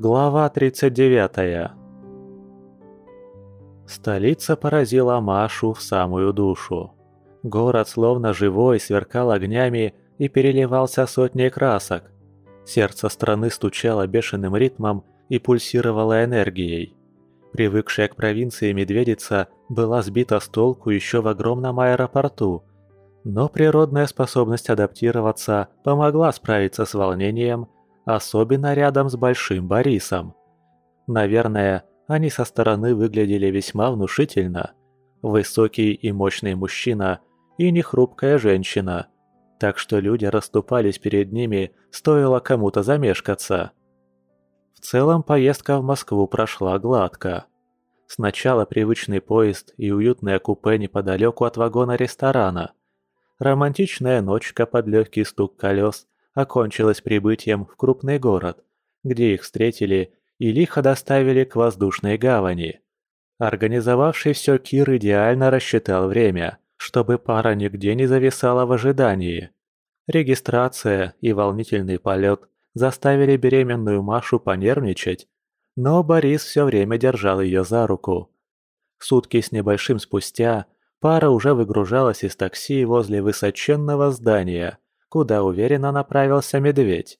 Глава 39. Столица поразила Машу в самую душу. Город, словно живой, сверкал огнями и переливался сотней красок. Сердце страны стучало бешеным ритмом и пульсировало энергией. Привыкшая к провинции медведица была сбита с толку еще в огромном аэропорту, но природная способность адаптироваться помогла справиться с волнением, особенно рядом с Большим Борисом. Наверное, они со стороны выглядели весьма внушительно. Высокий и мощный мужчина и нехрупкая женщина. Так что люди расступались перед ними, стоило кому-то замешкаться. В целом поездка в Москву прошла гладко. Сначала привычный поезд и уютное купе неподалеку от вагона ресторана. Романтичная ночка под легкий стук колес окончилась прибытием в крупный город, где их встретили и лихо доставили к воздушной гавани. Организовавший все Кир идеально рассчитал время, чтобы пара нигде не зависала в ожидании. Регистрация и волнительный полет заставили беременную Машу понервничать, но Борис все время держал ее за руку. Сутки с небольшим спустя пара уже выгружалась из такси возле высоченного здания, куда уверенно направился медведь.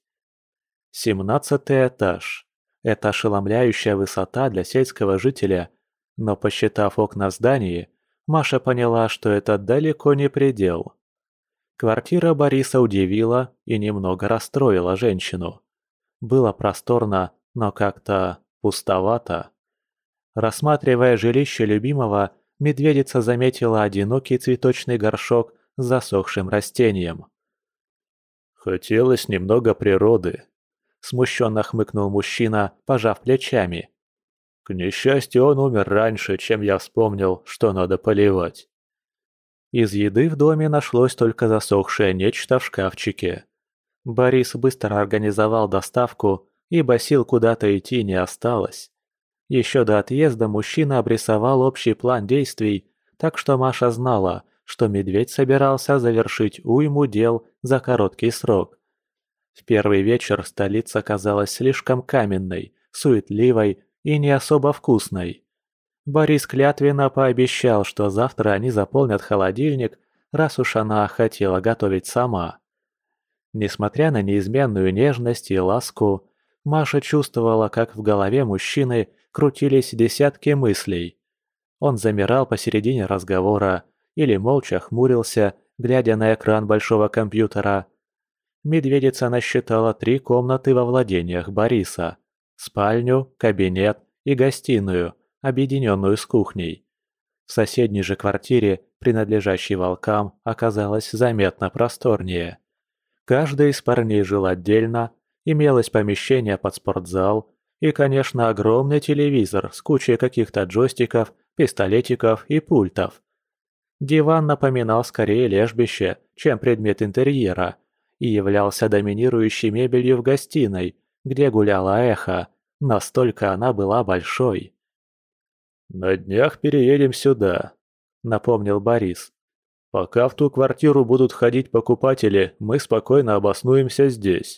17-й этаж. Это ошеломляющая высота для сельского жителя, но посчитав окна в здании, Маша поняла, что это далеко не предел. Квартира Бориса удивила и немного расстроила женщину. Было просторно, но как-то пустовато. Рассматривая жилище любимого, медведица заметила одинокий цветочный горшок с засохшим растением. «Хотелось немного природы», – смущенно хмыкнул мужчина, пожав плечами. «К несчастью, он умер раньше, чем я вспомнил, что надо поливать». Из еды в доме нашлось только засохшее нечто в шкафчике. Борис быстро организовал доставку, ибо сил куда-то идти не осталось. Еще до отъезда мужчина обрисовал общий план действий, так что Маша знала, что медведь собирался завершить уйму дел за короткий срок. В первый вечер столица казалась слишком каменной, суетливой и не особо вкусной. Борис клятвенно пообещал, что завтра они заполнят холодильник, раз уж она хотела готовить сама. Несмотря на неизменную нежность и ласку, Маша чувствовала, как в голове мужчины крутились десятки мыслей. Он замирал посередине разговора или молча хмурился, глядя на экран большого компьютера. Медведица насчитала 3 комнаты во владениях Бориса: спальню, кабинет и гостиную, объединенную с кухней. В соседней же квартире, принадлежащей волкам, оказалось заметно просторнее. Каждый из парней жил отдельно, имелось помещение под спортзал и, конечно, огромный телевизор с кучей каких-то джойстиков, пистолетиков и пультов. Диван напоминал скорее лежбище, чем предмет интерьера, и являлся доминирующей мебелью в гостиной, где гуляло эхо, настолько она была большой. «На днях переедем сюда», — напомнил Борис. «Пока в ту квартиру будут ходить покупатели, мы спокойно обоснуемся здесь».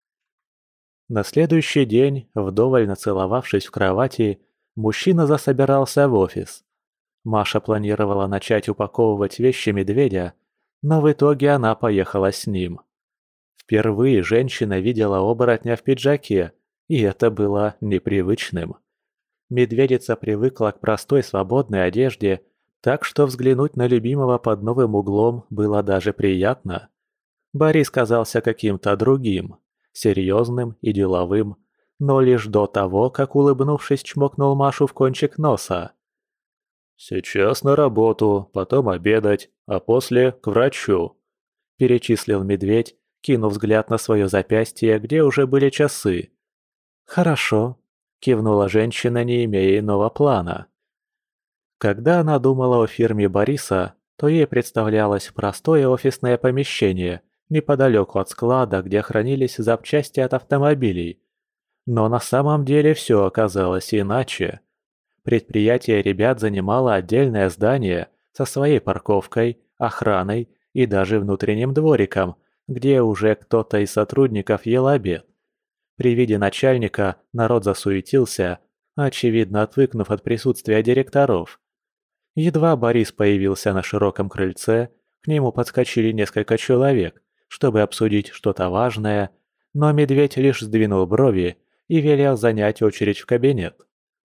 На следующий день, вдоволь нацеловавшись в кровати, мужчина засобирался в офис. Маша планировала начать упаковывать вещи медведя, но в итоге она поехала с ним. Впервые женщина видела оборотня в пиджаке, и это было непривычным. Медведица привыкла к простой свободной одежде, так что взглянуть на любимого под новым углом было даже приятно. Борис казался каким-то другим, серьезным и деловым, но лишь до того, как, улыбнувшись, чмокнул Машу в кончик носа. «Сейчас на работу, потом обедать, а после к врачу», – перечислил медведь, кинув взгляд на свое запястье, где уже были часы. «Хорошо», – кивнула женщина, не имея иного плана. Когда она думала о фирме Бориса, то ей представлялось простое офисное помещение неподалеку от склада, где хранились запчасти от автомобилей. Но на самом деле все оказалось иначе. Предприятие ребят занимало отдельное здание со своей парковкой, охраной и даже внутренним двориком, где уже кто-то из сотрудников ел обед. При виде начальника народ засуетился, очевидно отвыкнув от присутствия директоров. Едва Борис появился на широком крыльце, к нему подскочили несколько человек, чтобы обсудить что-то важное, но медведь лишь сдвинул брови и велел занять очередь в кабинет.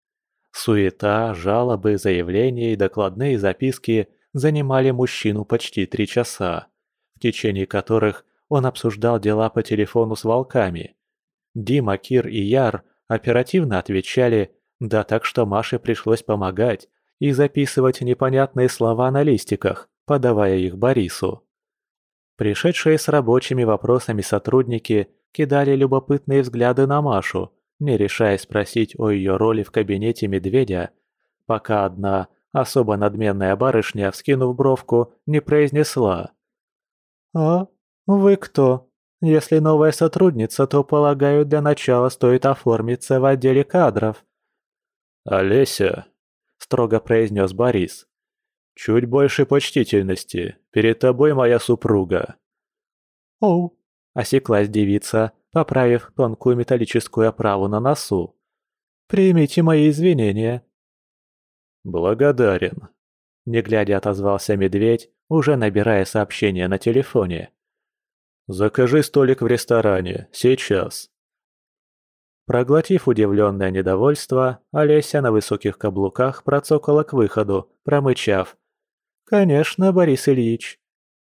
Суета, жалобы, заявления и докладные записки занимали мужчину почти 3 часа, в течение которых он обсуждал дела по телефону с волками. Дима, Кир и Яр оперативно отвечали, да так что Маше пришлось помогать и записывать непонятные слова на листиках, подавая их Борису. Пришедшие с рабочими вопросами сотрудники кидали любопытные взгляды на Машу, не решаясь спросить о ее роли в кабинете медведя, пока одна, особо надменная барышня, вскинув бровку, не произнесла: «А, вы кто? Если новая сотрудница, то, полагаю, для начала стоит оформиться в отделе кадров». «Олеся», — строго произнес Борис, — «чуть больше почтительности. Перед тобой моя супруга». «Оу», — осеклась девица, поправив тонкую металлическую оправу на носу. «Примите мои извинения». «Благодарен», — не глядя отозвался медведь, уже набирая сообщение на телефоне. «Закажи столик в ресторане. Сейчас». Проглотив удивленное недовольство, Олеся на высоких каблуках процокала к выходу, промычав: «Конечно, Борис Ильич».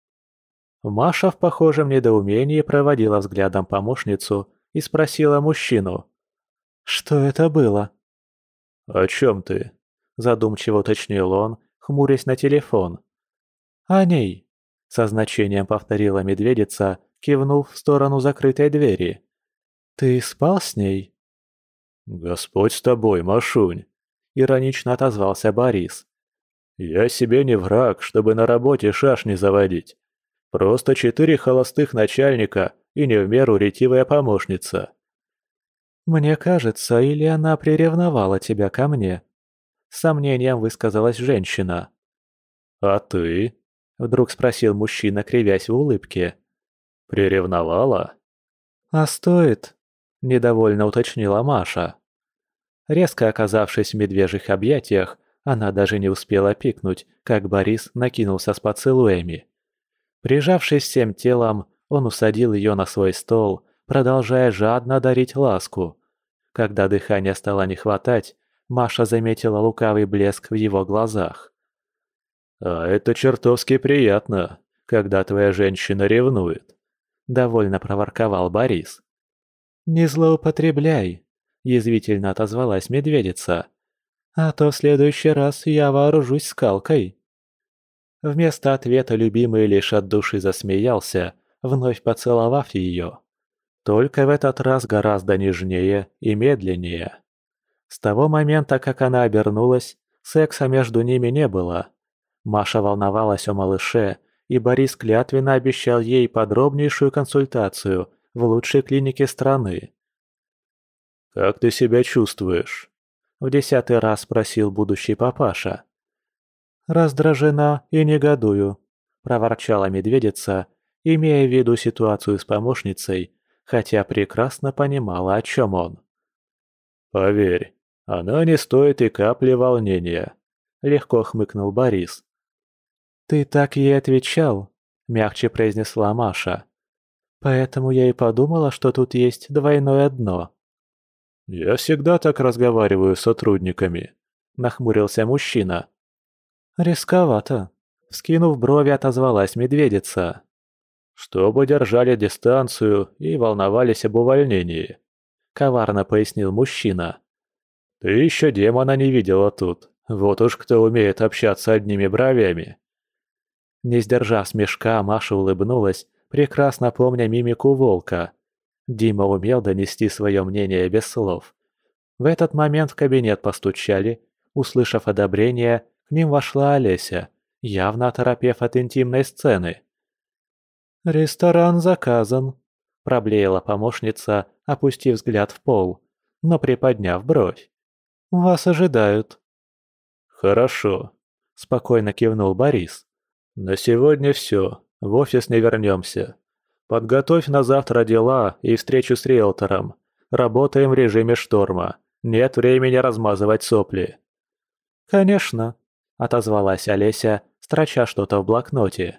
Маша в похожем недоумении проводила взглядом помощницу и спросила мужчину: «Что это было?» «О чем ты?» – задумчиво уточнил он, хмурясь на телефон. «О ней», – со значением повторила медведица, кивнув в сторону закрытой двери. «Ты спал с ней?» «Господь с тобой, Машунь!» – иронично отозвался Борис. «Я себе не враг, чтобы на работе шашни заводить. Просто 4 холостых начальника и не в меру ретивая помощница». «Мне кажется, или она приревновала тебя ко мне?» С сомнением высказалась женщина. «А ты?» – вдруг спросил мужчина, кривясь в улыбке. «Приревновала?» «А стоит?» – недовольно уточнила Маша. Резко оказавшись в медвежьих объятиях, она даже не успела пикнуть, как Борис накинулся с поцелуями. Прижавшись всем телом, он усадил ее на свой стол, продолжая жадно дарить ласку. Когда дыхания стало не хватать, Маша заметила лукавый блеск в его глазах. «А это чертовски приятно, когда твоя женщина ревнует», – довольно проворковал Борис. «Не злоупотребляй», – язвительно отозвалась медведица. «А то в следующий раз я вооружусь скалкой». Вместо ответа любимый лишь от души засмеялся, вновь поцеловав ее. Только в этот раз гораздо нежнее и медленнее. С того момента, как она обернулась, секса между ними не было. Маша волновалась о малыше, и Борис клятвенно обещал ей подробнейшую консультацию в лучшей клинике страны. «Как ты себя чувствуешь?» – в 10-й раз спросил будущий папаша. «Раздражена и негодую», – проворчала медведица, имея в виду ситуацию с помощницей, хотя прекрасно понимала, о чем он. «Поверь, она не стоит и капли волнения», – легко хмыкнул Борис. «Ты так ей отвечал», – мягче произнесла Маша. «Поэтому я и подумала, что тут есть двойное дно». «Я всегда так разговариваю с сотрудниками», – нахмурился мужчина. «Рисковато», – вскинув брови, отозвалась медведица. «Чтобы держали дистанцию и волновались об увольнении», – коварно пояснил мужчина. «Ты еще демона не видела тут. Вот уж кто умеет общаться одними бровями». Не сдержав смешка, Маша улыбнулась, прекрасно помня мимику волка. Дима умел донести свое мнение без слов. В этот момент в кабинет постучали. Услышав одобрение, к ним вошла Олеся, явно оторопев от интимной сцены. «Ресторан заказан», – проблеяла помощница, опустив взгляд в пол, но приподняв бровь. «Вас ожидают». «Хорошо», – спокойно кивнул Борис. «На сегодня все. В офис не вернемся. Подготовь на завтра дела и встречу с риэлтором. Работаем в режиме шторма. Нет времени размазывать сопли». «Конечно», — отозвалась Олеся, строча что-то в блокноте.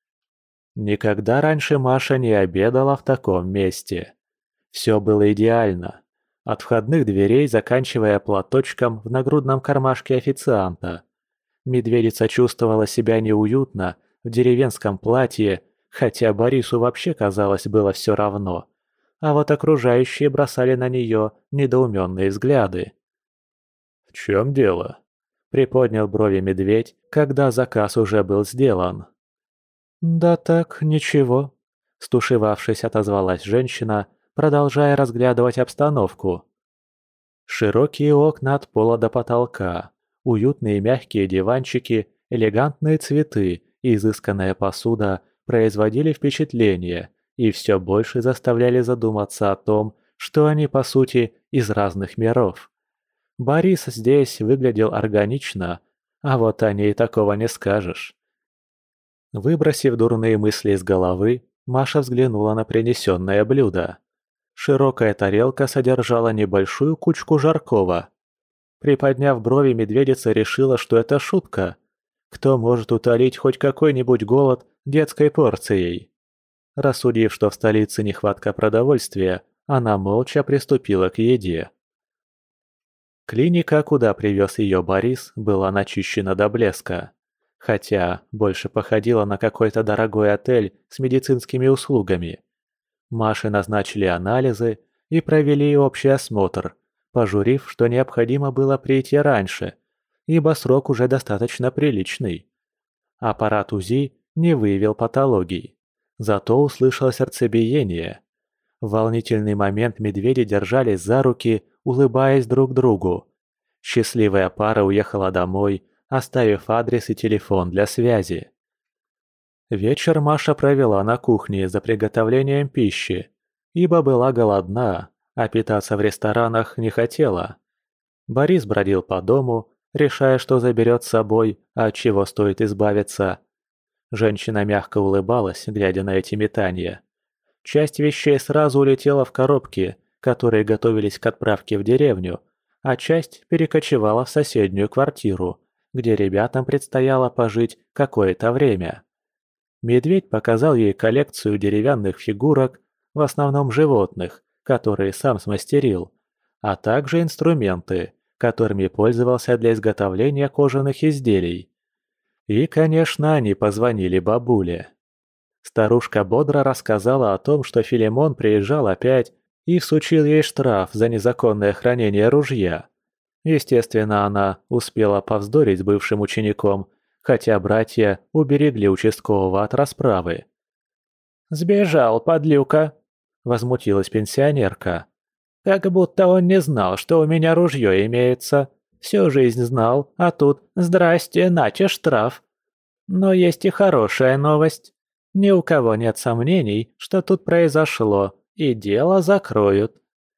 Никогда раньше Маша не обедала в таком месте. Все было идеально. От входных дверей, заканчивая платочком в нагрудном кармашке официанта. Медведица чувствовала себя неуютно в деревенском платье, хотя Борису вообще, казалось, было все равно. А вот окружающие бросали на нее недоуменные взгляды. «В чем дело?» – приподнял брови медведь, когда заказ уже был сделан. «Да так, ничего», – стушевавшись, отозвалась женщина, продолжая разглядывать обстановку. Широкие окна от пола до потолка, уютные мягкие диванчики, элегантные цветы и изысканная посуда производили впечатление и все больше заставляли задуматься о том, что они, по сути, из разных миров. Борис здесь выглядел органично, а вот о ней такого не скажешь. Выбросив дурные мысли из головы, Маша взглянула на принесенное блюдо. Широкая тарелка содержала небольшую кучку жаркого. Приподняв брови, медведица решила, что это шутка. Кто может утолить хоть какой-нибудь голод детской порцией? Рассудив, что в столице нехватка продовольствия, она молча приступила к еде. Клиника, куда привез ее Борис, была начищена до блеска. Хотя больше походила на какой-то дорогой отель с медицинскими услугами. Маше назначили анализы и провели общий осмотр, пожурив, что необходимо было прийти раньше, ибо срок уже достаточно приличный. Аппарат УЗИ не выявил патологий, зато услышал сердцебиение. В волнительный момент медведи держались за руки, улыбаясь друг другу. Счастливая пара уехала домой, оставив адрес и телефон для связи. Вечер Маша провела на кухне за приготовлением пищи, ибо была голодна, а питаться в ресторанах не хотела. Борис бродил по дому, решая, что заберет с собой, а от чего стоит избавиться. Женщина мягко улыбалась, глядя на эти метания. Часть вещей сразу улетела в коробки, которые готовились к отправке в деревню, а часть перекочевала в соседнюю квартиру, где ребятам предстояло пожить какое-то время. Медведь показал ей коллекцию деревянных фигурок, в основном животных, которые сам смастерил, а также инструменты, которыми пользовался для изготовления кожаных изделий. И, конечно, они позвонили бабуле. Старушка бодро рассказала о том, что Филимон приезжал опять и всучил ей штраф за незаконное хранение ружья. Естественно, она успела повздорить с бывшим учеником, хотя братья уберегли участкового от расправы. «Сбежал, подлюка!» – возмутилась пенсионерка. «Как будто он не знал, что у меня ружье имеется. Всю жизнь знал, а тут здрасте, нате штраф. Но есть и хорошая новость. Ни у кого нет сомнений, что тут произошло, и дело закроют.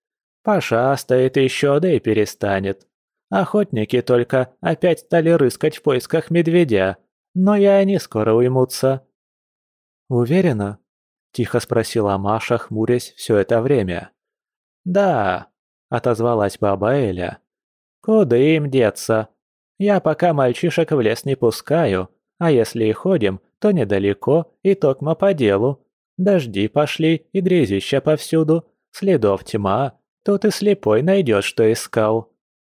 Пошастает еще, да и перестанет. Охотники только опять стали рыскать в поисках медведя, но и они скоро уймутся». «Уверена?» – тихо спросила Маша, хмурясь все это время. «Да», – отозвалась баба Эля. «Куда им деться? Я пока мальчишек в лес не пускаю, а если и ходим, то недалеко и токмо по делу. Дожди пошли и грязища повсюду, следов тьма, тут и слепой найдет, что искал».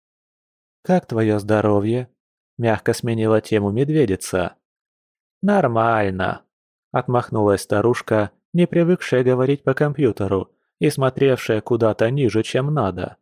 «Как твое здоровье?» – мягко сменила тему медведица. «Нормально», – отмахнулась старушка, не привыкшая говорить по компьютеру и смотревшая куда-то ниже, чем надо.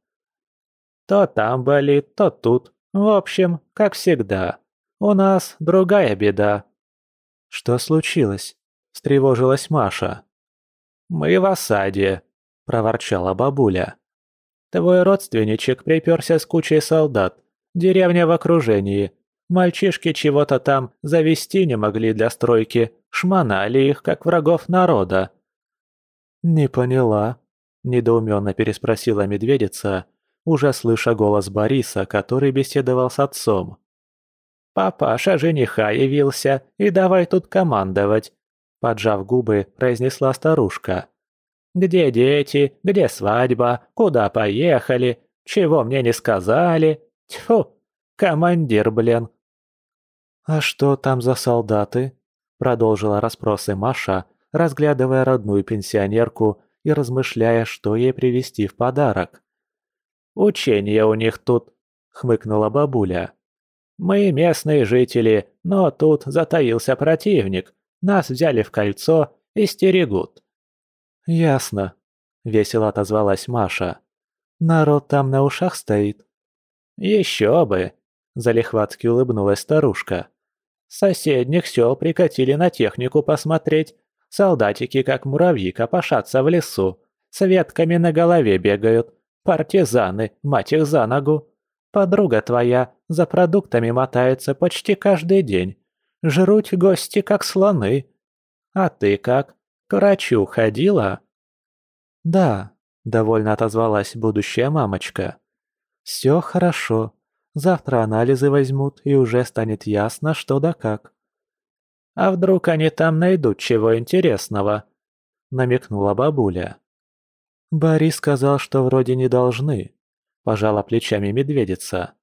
«То там болит, то тут. В общем, как всегда. У нас другая беда». «Что случилось?» – встревожилась Маша. «Мы в осаде», – проворчала бабуля. «Твой родственничек приперся с кучей солдат. Деревня в окружении. Мальчишки чего-то там завести не могли для стройки, шмонали их, как врагов народа». «Не поняла», – недоуменно переспросила медведица, уже слыша голос Бориса, который беседовал с отцом. «Папаша жениха явился, и давай тут командовать», – поджав губы, произнесла старушка. Где дети? Где свадьба? Куда поехали? Чего мне не сказали? Тьфу, командир, блин!» «А что там за солдаты?» – продолжила расспросы Маша, разглядывая родную пенсионерку и размышляя, что ей привезти в подарок. «Учение у них тут», – хмыкнула бабуля. «Мы местные жители, но тут затаился противник. Нас взяли в кольцо и стерегут». «Ясно», – весело отозвалась Маша. «Народ там на ушах стоит». «Еще бы!» – залихватски улыбнулась старушка. «С соседних сел прикатили на технику посмотреть. Солдатики, как муравьи, копошатся в лесу. С ветками на голове бегают. Партизаны, мать их за ногу. Подруга твоя за продуктами мотается почти каждый день. Жрут гости, как слоны. А ты как? К врачу ходила?» «Да», – довольно отозвалась будущая мамочка. «Все хорошо. Завтра анализы возьмут, и уже станет ясно, что да как». «А вдруг они там найдут чего интересного?» – намекнула бабуля. «Борис сказал, что вроде не должны», – пожала плечами медведица.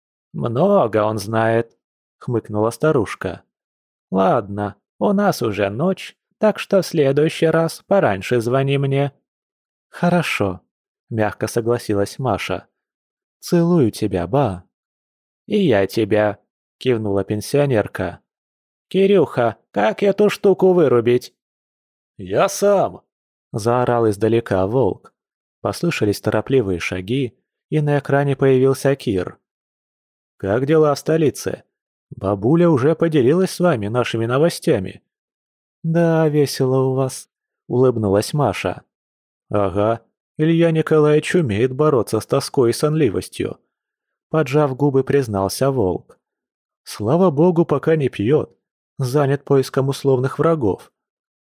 «Много он знает», – хмыкнула старушка. «Ладно, у нас уже ночь, так что в следующий раз пораньше звони мне». «Хорошо», – мягко согласилась Маша. «Целую тебя, ба». «И я тебя», – кивнула пенсионерка. «Кирюха, как эту штуку вырубить?» «Я сам!» – заорал издалека волк. Послышались торопливые шаги, и на экране появился Кир. «Как дела в столице? Бабуля уже поделилась с вами нашими новостями». «Да, весело у вас», – улыбнулась Маша. «Ага, Илья Николаевич умеет бороться с тоской и сонливостью», – поджав губы, признался волк. «Слава богу, пока не пьет, занят поиском условных врагов».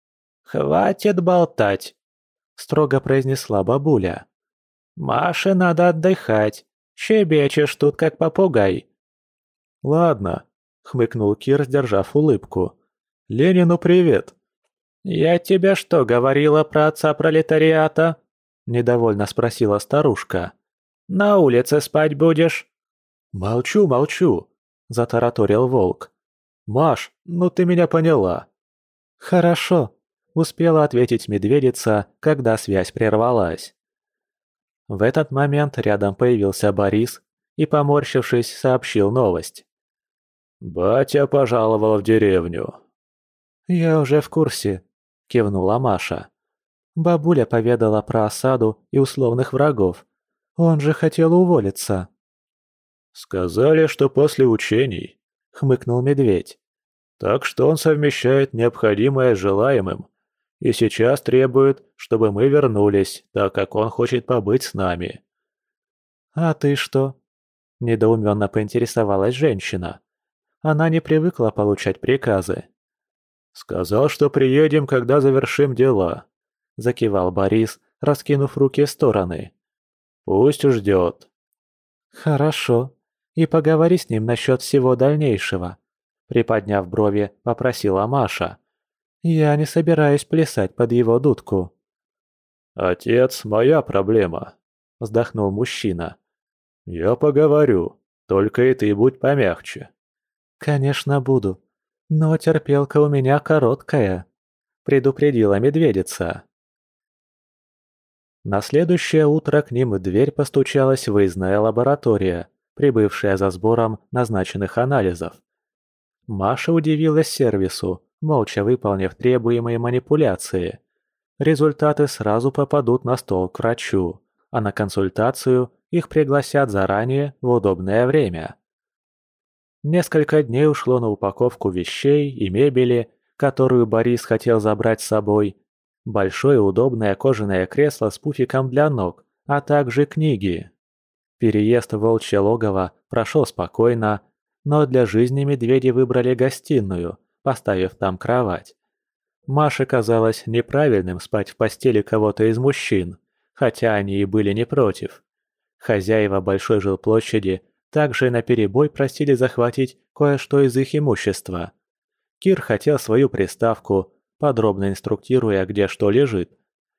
«Хватит болтать», – строго произнесла бабуля. «Маше надо отдыхать, щебечешь тут как попугай». «Ладно», – хмыкнул Кир, сдержав улыбку. «Ленину привет». «Я тебе что, говорила про отца пролетариата?» – недовольно спросила старушка. «На улице спать будешь?» «Молчу, молчу», – затараторил волк. «Маш, ну ты меня поняла». «Хорошо», – успела ответить медведица, когда связь прервалась. В этот момент рядом появился Борис и, поморщившись, сообщил новость. «Батя пожаловал в деревню». «Я уже в курсе», – кивнула Маша. Бабуля поведала про осаду и условных врагов. Он же хотел уволиться. «Сказали, что после учений», – хмыкнул медведь. «Так что он совмещает необходимое с желаемым. И сейчас требует, чтобы мы вернулись, так как он хочет побыть с нами». «А ты что?» – недоуменно поинтересовалась женщина. Она не привыкла получать приказы. «Сказал, что приедем, когда завершим дела», – закивал Борис, раскинув руки в стороны. «Пусть ждет». «Хорошо. И поговори с ним насчет всего дальнейшего», – приподняв брови, попросила Маша. «Я не собираюсь плясать под его дудку». «Отец, моя проблема», – вздохнул мужчина. «Я поговорю, только и ты будь помягче». «Конечно буду, но терпелка у меня короткая», – предупредила медведица. На следующее утро к ним в дверь постучалась выездная лаборатория, прибывшая за сбором назначенных анализов. Маша удивилась сервису, молча выполнив требуемые манипуляции. Результаты сразу попадут на стол к врачу, а на консультацию их пригласят заранее в удобное время. Несколько дней ушло на упаковку вещей и мебели, которую Борис хотел забрать с собой. Большое удобное кожаное кресло с пуфиком для ног, а также книги. Переезд в волчье логово прошел спокойно, но для жизни медведи выбрали гостиную, поставив там кровать. Маше казалось неправильным спать в постели кого-то из мужчин, хотя они и были не против. Хозяева большой жилплощади также наперебой просили захватить кое-что из их имущества. Кир хотел свою приставку, подробно инструктируя, где что лежит,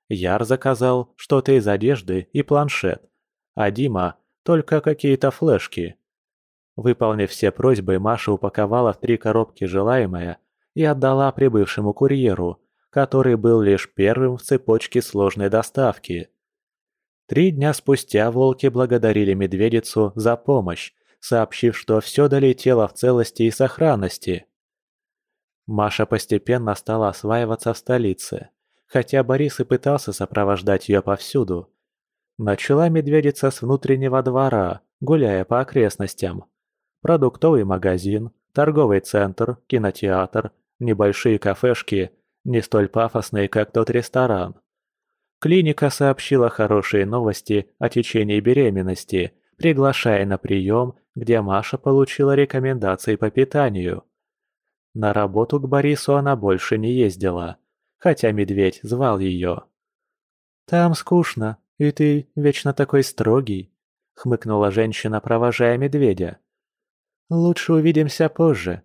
Яр заказал что-то из одежды и планшет, а Дима только какие-то флешки. Выполнив все просьбы, Маша упаковала в 3 коробки желаемое и отдала прибывшему курьеру, который был лишь первым в цепочке сложной доставки. 3 дня спустя волки благодарили медведицу за помощь, сообщив, что все долетело в целости и сохранности. Маша постепенно стала осваиваться в столице, хотя Борис и пытался сопровождать ее повсюду. Начала медведица с внутреннего двора, гуляя по окрестностям. Продуктовый магазин, торговый центр, кинотеатр, небольшие кафешки, не столь пафосные, как тот ресторан. Клиника сообщила хорошие новости о течении беременности, приглашая на прием, где Маша получила рекомендации по питанию. На работу к Борису она больше не ездила, хотя медведь звал ее. «Там скучно, и ты вечно такой строгий», — хмыкнула женщина, провожая медведя. «Лучше увидимся позже».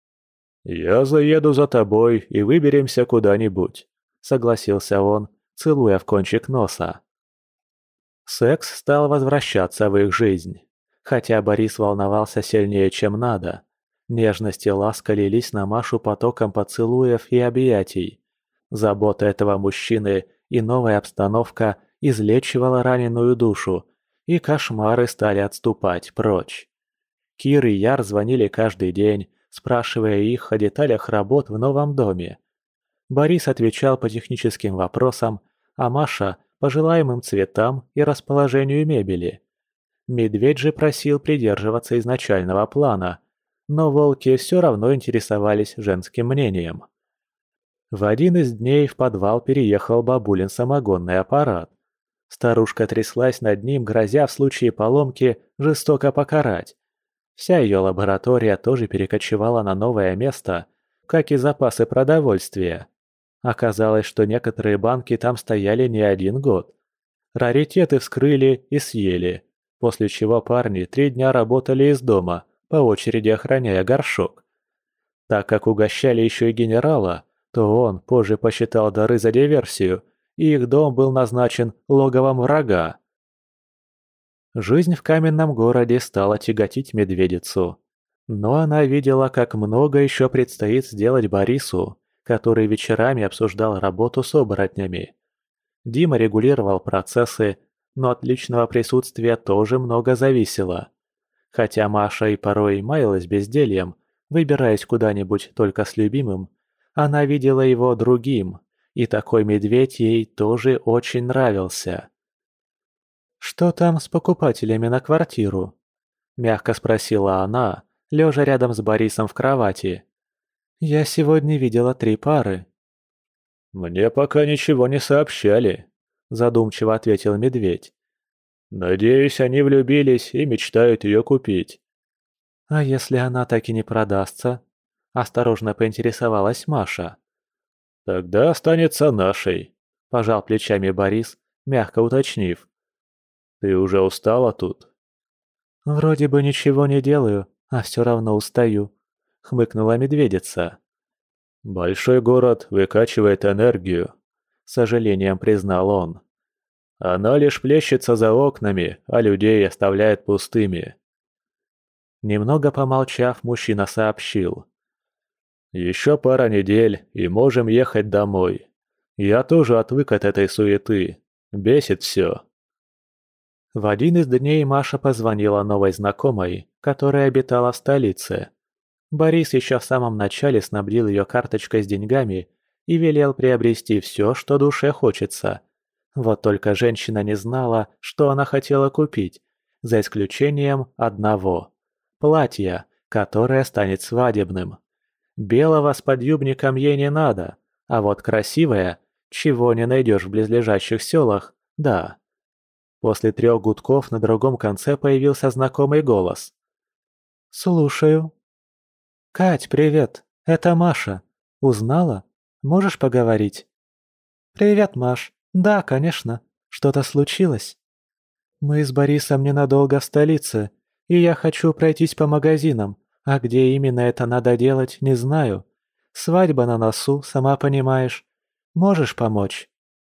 «Я заеду за тобой и выберемся куда-нибудь», — согласился он, целуя в кончик носа. Секс стал возвращаться в их жизнь, хотя Борис волновался сильнее, чем надо. Нежность и ласка лились на Машу потоком поцелуев и объятий. Забота этого мужчины и новая обстановка излечивала раненую душу, и кошмары стали отступать прочь. Кир и Яр звонили каждый день, спрашивая их о деталях работ в новом доме. Борис отвечал по техническим вопросам, а Маша – по желаемым цветам и расположению мебели. Медведь же просил придерживаться изначального плана, но волки все равно интересовались женским мнением. В один из дней в подвал переехал бабулин самогонный аппарат. Старушка тряслась над ним, грозя в случае поломки жестоко покарать. Вся ее лаборатория тоже перекочевала на новое место, как и запасы продовольствия. Оказалось, что некоторые банки там стояли не 1 год. Раритеты вскрыли и съели, после чего парни 3 дня работали из дома, по очереди охраняя горшок. Так как угощали еще и генерала, то он позже посчитал дары за диверсию, и их дом был назначен логовом врага. Жизнь в каменном городе стала тяготить медведицу. Но она видела, как много еще предстоит сделать Борису, который вечерами обсуждал работу с оборотнями. Дима регулировал процессы, но от личного присутствия тоже много зависело. Хотя Маша и порой маялась бездельем, выбираясь куда-нибудь только с любимым, она видела его другим, и такой медведь ей тоже очень нравился. «Что там с покупателями на квартиру?» – мягко спросила она, лежа рядом с Борисом в кровати. «Я сегодня видела 3 пары». «Мне пока ничего не сообщали», – задумчиво ответил медведь. «Надеюсь, они влюбились и мечтают ее купить». «А если она так и не продастся?» – осторожно поинтересовалась Маша. «Тогда останется нашей», – пожал плечами Борис, мягко уточнив. «Ты уже устала тут?» «Вроде бы ничего не делаю, а все равно устаю», — хмыкнула медведица. «Большой город выкачивает энергию», — с сожалением признал он. «Она лишь плещется за окнами, а людей оставляет пустыми». Немного помолчав, мужчина сообщил. «Еще пара недель, и можем ехать домой. Я тоже отвык от этой суеты. Бесит все». В один из дней Маша позвонила новой знакомой, которая обитала в столице. Борис еще в самом начале снабдил ее карточкой с деньгами и велел приобрести все, что душе хочется. Вот только женщина не знала, что она хотела купить, за исключением одного – платья, которое станет свадебным. Белого с подъюбником ей не надо, а вот красивое, чего не найдешь в близлежащих селах, да. После 3 гудков на другом конце появился знакомый голос. «Слушаю». «Кать, привет, это Маша. Узнала? Можешь поговорить?» «Привет, Маш. Да, конечно. Что-то случилось?» «Мы с Борисом ненадолго в столице, и я хочу пройтись по магазинам, а где именно это надо делать, не знаю. Свадьба на носу, сама понимаешь. Можешь помочь?»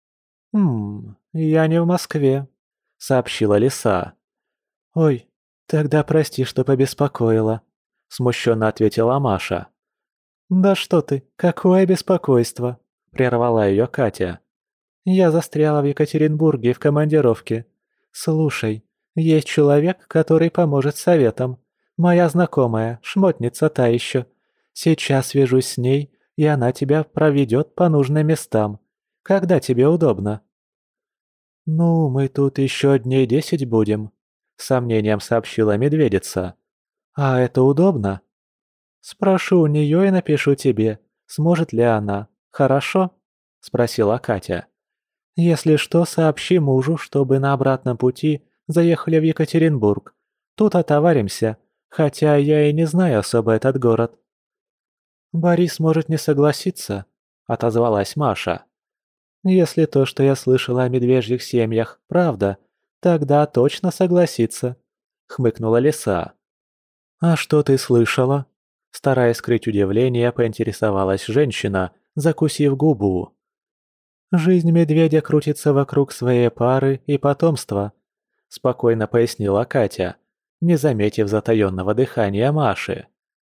Я не в Москве», — сообщила лиса. «Ой, тогда прости, что побеспокоила», — смущенно ответила Маша. «Да что ты, какое беспокойство!» — прервала ее Катя. «Я застряла в Екатеринбурге в командировке. Слушай, есть человек, который поможет советом. Моя знакомая, шмотница та еще. Сейчас свяжусь с ней, и она тебя проведет по нужным местам. Когда тебе удобно?» «Ну, мы тут еще дней 10 будем», — с сомнением сообщила медведица. «А это удобно?» «Спрошу у нее и напишу тебе, сможет ли она. Хорошо?» — спросила Катя. «Если что, сообщи мужу, чтобы на обратном пути заехали в Екатеринбург. Тут отоваримся, хотя я и не знаю особо этот город». «Борис может не согласиться», — отозвалась Маша. «Если то, что я слышала о медвежьих семьях, правда, тогда точно согласится», — хмыкнула лиса. «А что ты слышала?» Стараясь скрыть удивление, поинтересовалась женщина, закусив губу. «Жизнь медведя крутится вокруг своей пары и потомства», — спокойно пояснила Катя, не заметив затаённого дыхания Маши.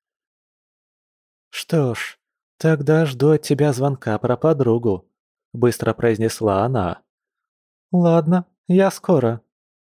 «Что ж, тогда жду от тебя звонка про подругу», — быстро произнесла она. «Ладно, я скоро».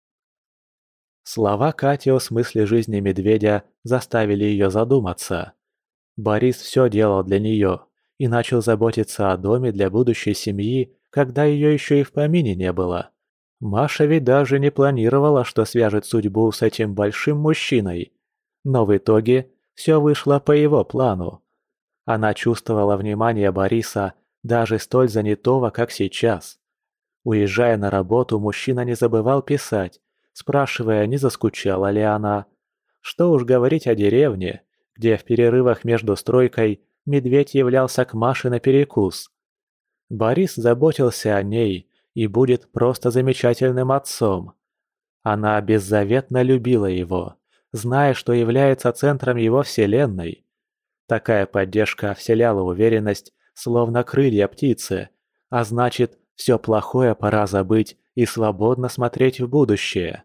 Слова Кати о смысле жизни медведя заставили ее задуматься. Борис все делал для нее и начал заботиться о доме для будущей семьи, когда ее еще и в помине не было. Маша ведь даже не планировала, что свяжет судьбу с этим большим мужчиной. Но в итоге все вышло по его плану. Она чувствовала внимание Бориса, даже столь занятого, как сейчас. Уезжая на работу, мужчина не забывал писать, спрашивая, не заскучала ли она. Что уж говорить о деревне, где в перерывах между стройкой медведь являлся к Маше на перекус. Борис заботился о ней и будет просто замечательным отцом. Она беззаветно любила его, зная, что является центром его вселенной. Такая поддержка вселяла уверенность, словно крылья птицы, а значит, все плохое пора забыть и свободно смотреть в будущее.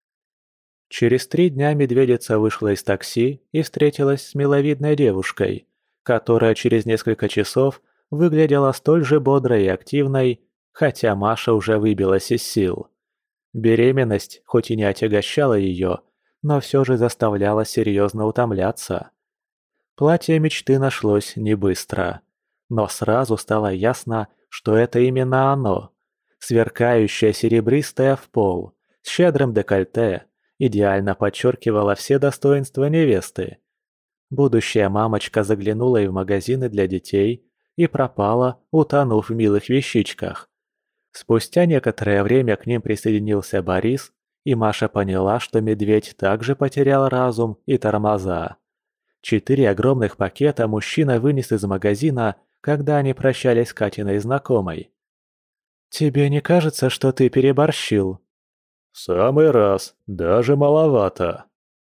Через 3 дня медведица вышла из такси и встретилась с миловидной девушкой, которая через несколько часов выглядела столь же бодрой и активной, хотя Маша уже выбилась из сил. Беременность, хоть и не отягощала ее, но все же заставляла серьезно утомляться. Платье мечты нашлось не быстро, но сразу стало ясно, что это именно оно. Сверкающее серебристое в пол, с щедрым декольте, идеально подчеркивало все достоинства невесты. Будущая мамочка заглянула и в магазины для детей и пропала, утонув в милых вещичках. Спустя некоторое время к ним присоединился Борис, и Маша поняла, что медведь также потерял разум и тормоза. 4 огромных пакета мужчина вынес из магазина, когда они прощались с Катиной знакомой. «Тебе не кажется, что ты переборщил?» «В самый раз, даже маловато».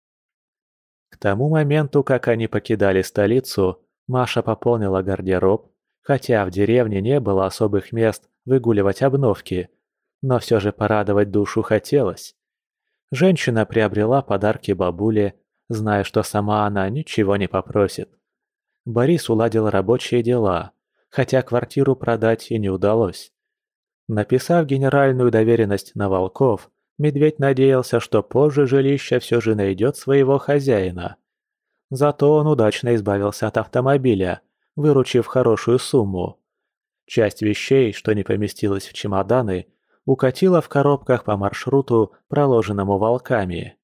К тому моменту, как они покидали столицу, Маша пополнила гардероб, хотя в деревне не было особых мест выгуливать обновки, но все же порадовать душу хотелось. Женщина приобрела подарки бабуле, зная, что сама она ничего не попросит. Борис уладил рабочие дела, хотя квартиру продать и не удалось. Написав генеральную доверенность на волков, медведь надеялся, что позже жилище все же найдет своего хозяина. Зато он удачно избавился от автомобиля, выручив хорошую сумму. Часть вещей, что не поместилось в чемоданы, укатила в коробках по маршруту, проложенному волками.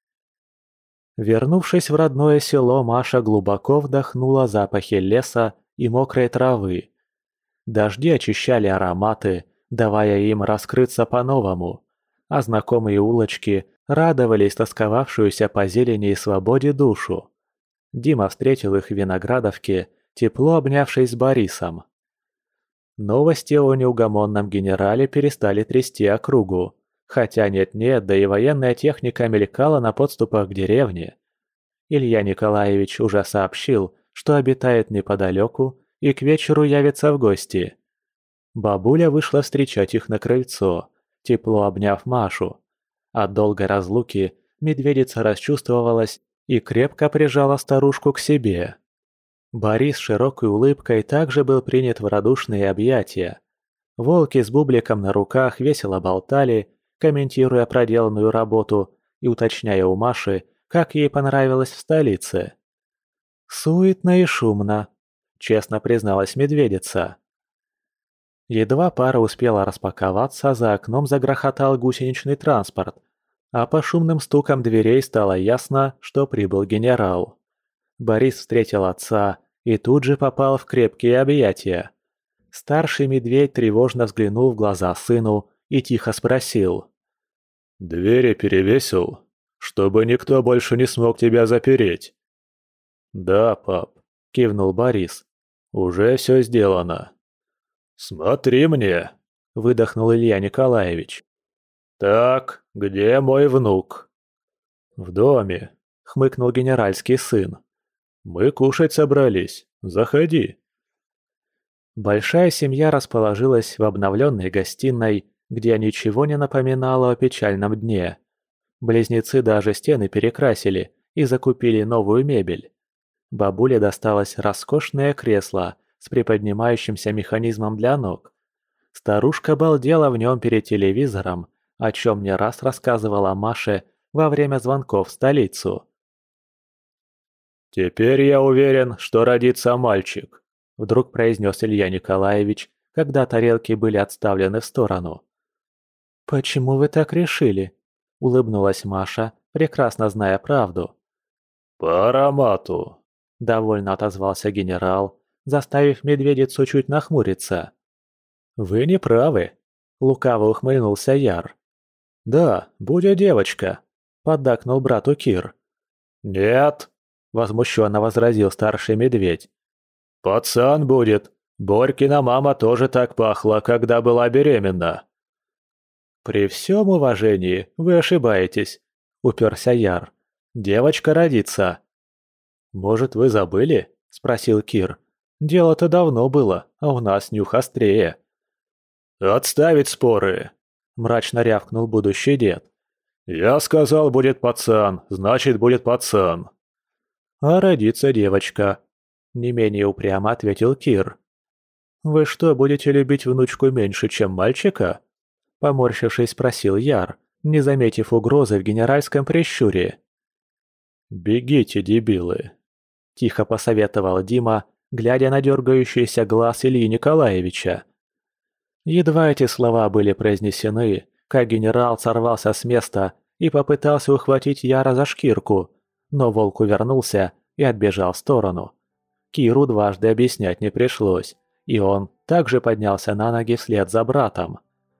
Вернувшись в родное село, Маша глубоко вдохнула запахи леса и мокрой травы. Дожди очищали ароматы, давая им раскрыться по-новому, а знакомые улочки радовали истосковавшуюся по зелени и свободе душу. Дима встретил их в Виноградовке, тепло обнявшись с Борисом. Новости о неугомонном генерале перестали трясти округу, хотя нет-нет, да и военная техника мелькала на подступах к деревне. Илья Николаевич уже сообщил, что обитает неподалеку и к вечеру явится в гости. Бабуля вышла встречать их на крыльцо, тепло обняв Машу. От долгой разлуки медведица расчувствовалась и крепко прижала старушку к себе. Борис с широкой улыбкой также был принят в радушные объятия. Волки с бубликом на руках весело болтали, комментируя проделанную работу и уточняя у Маши, как ей понравилось в столице. «Суетно и шумно», — честно призналась медведица. Едва пара успела распаковаться, за окном загрохотал гусеничный транспорт, а по шумным стукам дверей стало ясно, что прибыл генерал. Борис встретил отца и тут же попал в крепкие объятия. Старший медведь тревожно взглянул в глаза сыну и тихо спросил. «Двери перевесил, чтобы никто больше не смог тебя запереть?» «Да, пап», — кивнул Борис. «Уже все сделано». «Смотри мне!» – выдохнул Илья Николаевич. «Так, где мой внук?» «В доме», – хмыкнул генеральский сын. «Мы кушать собрались. Заходи». Большая семья расположилась в обновленной гостиной, где ничего не напоминало о печальном дне. Близнецы даже стены перекрасили и закупили новую мебель. Бабуле досталось роскошное кресло с приподнимающимся механизмом для ног. Старушка балдела в нем перед телевизором, о чем не раз рассказывала Маше во время звонков в столицу. «Теперь я уверен, что родится мальчик», — вдруг произнес Илья Николаевич, когда тарелки были отставлены в сторону. «Почему вы так решили?» — улыбнулась Маша, прекрасно зная правду. «По аромату», — довольно отозвался генерал, заставив медведицу чуть нахмуриться. «Вы не правы», — лукаво ухмыльнулся Яр. «Да, будет девочка», — поддакнул брату Кир. «Нет», — возмущенно возразил старший медведь. «Пацан будет. Борькина мама тоже так пахла, когда была беременна». «При всем уважении вы ошибаетесь», — уперся Яр. «Девочка родится». «Может, вы забыли?» — спросил Кир. «Дело-то давно было, а у нас нюх острее». «Отставить споры!» – мрачно рявкнул будущий дед. «Я сказал, будет пацан, значит, будет пацан». «А родится девочка», – не менее упрямо ответил Кир. «Вы что, будете любить внучку меньше, чем мальчика?» – поморщившись, спросил Яр, не заметив угрозы в генеральском прищуре. «Бегите, дебилы», – тихо посоветовал Дима, глядя на дергающийся глаз Ильи Николаевича. Едва эти слова были произнесены, как генерал сорвался с места и попытался ухватить Яра за шкирку, но волк увернулся и отбежал в сторону. Киру дважды объяснять не пришлось, и он также поднялся на ноги вслед за братом.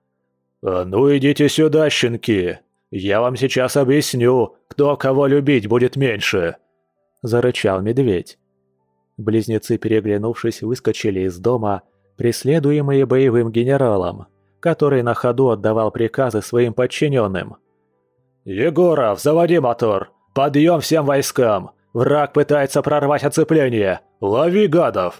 «А ну идите сюда, щенки! Я вам сейчас объясню, кто кого любить будет меньше!» – зарычал медведь. Близнецы, переглянувшись, выскочили из дома, преследуемые боевым генералом, который на ходу отдавал приказы своим подчиненным. «Егоров, заводи мотор! Подъем всем войскам! Враг пытается прорвать оцепление! Лови гадов!»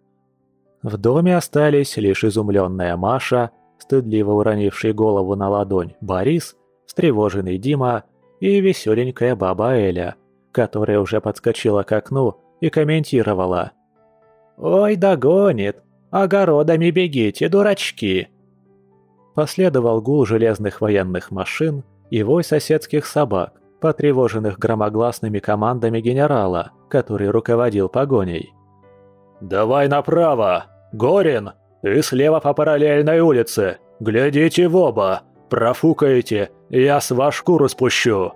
В доме остались лишь изумленная Маша, стыдливо уронивший голову на ладонь Борис, встревоженный Дима и веселенькая баба Эля, которая уже подскочила к окну и комментировала. «Ой, догонит! Огородами бегите, дурачки!» Последовал гул железных военных машин и вой соседских собак, потревоженных громогласными командами генерала, который руководил погоней. «Давай направо! Горин! И слева по параллельной улице! Глядите в оба! Профукаете, я с вас шкуру спущу!»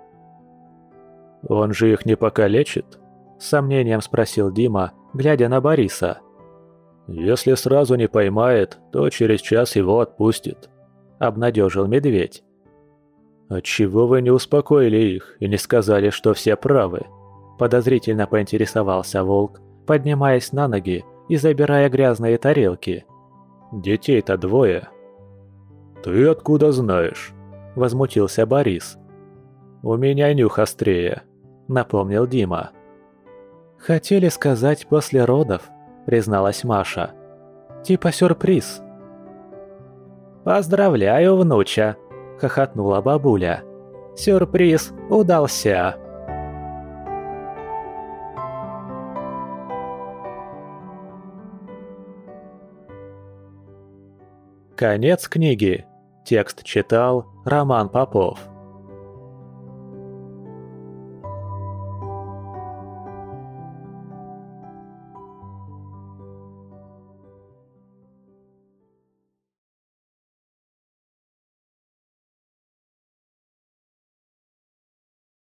«Он же их не покалечит?» – с сомнением спросил Дима, глядя на Бориса. «Если сразу не поймает, то через час его отпустит», – обнадежил медведь. «Отчего вы не успокоили их и не сказали, что все правы?» – подозрительно поинтересовался волк, поднимаясь на ноги и забирая грязные тарелки. «Детей-то двое». «Ты откуда знаешь?» – возмутился Борис. «У меня нюх острее», – напомнил Дима. «Хотели сказать после родов», – призналась Маша. «Типа сюрприз». «Поздравляю, внуча!» – хохотнула бабуля. «Сюрприз удался!» Конец книги. Текст читал Роман Попов.